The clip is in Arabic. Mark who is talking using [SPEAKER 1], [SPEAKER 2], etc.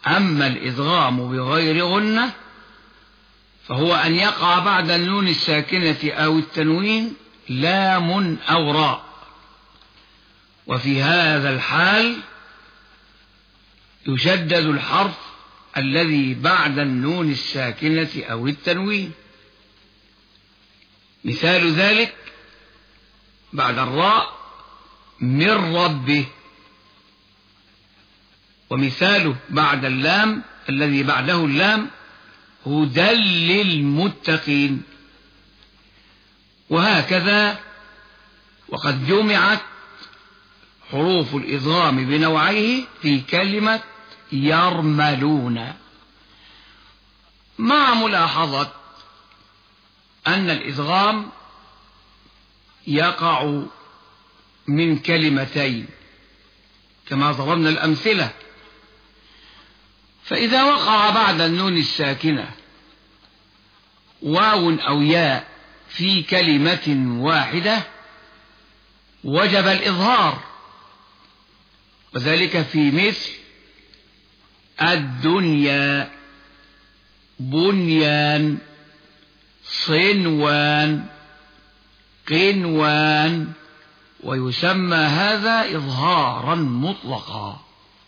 [SPEAKER 1] أما الإدغام بغير غنة فهو أن يقع بعد النون الساكنة أو التنوين لام أو راء، وفي هذا الحال يشدد الحرف الذي بعد النون الساكنة أو التنوين. مثال ذلك بعد الراء من ربه، ومثاله بعد اللام الذي بعده اللام هدى للمتقين. وهكذا وقد جمعت حروف الإدغام بنوعيه في كلمة يرملون، مع ملاحظة أن الإدغام يقع من كلمتين كما ضربنا الأمثلة. فإذا وقع بعد النون الساكنة واو أو ياء في كلمة واحدة وجب الإظهار، وذلك في مثل الدنيا، بنيان، صنوان، قنوان، ويسمى هذا إظهارا مطلقا.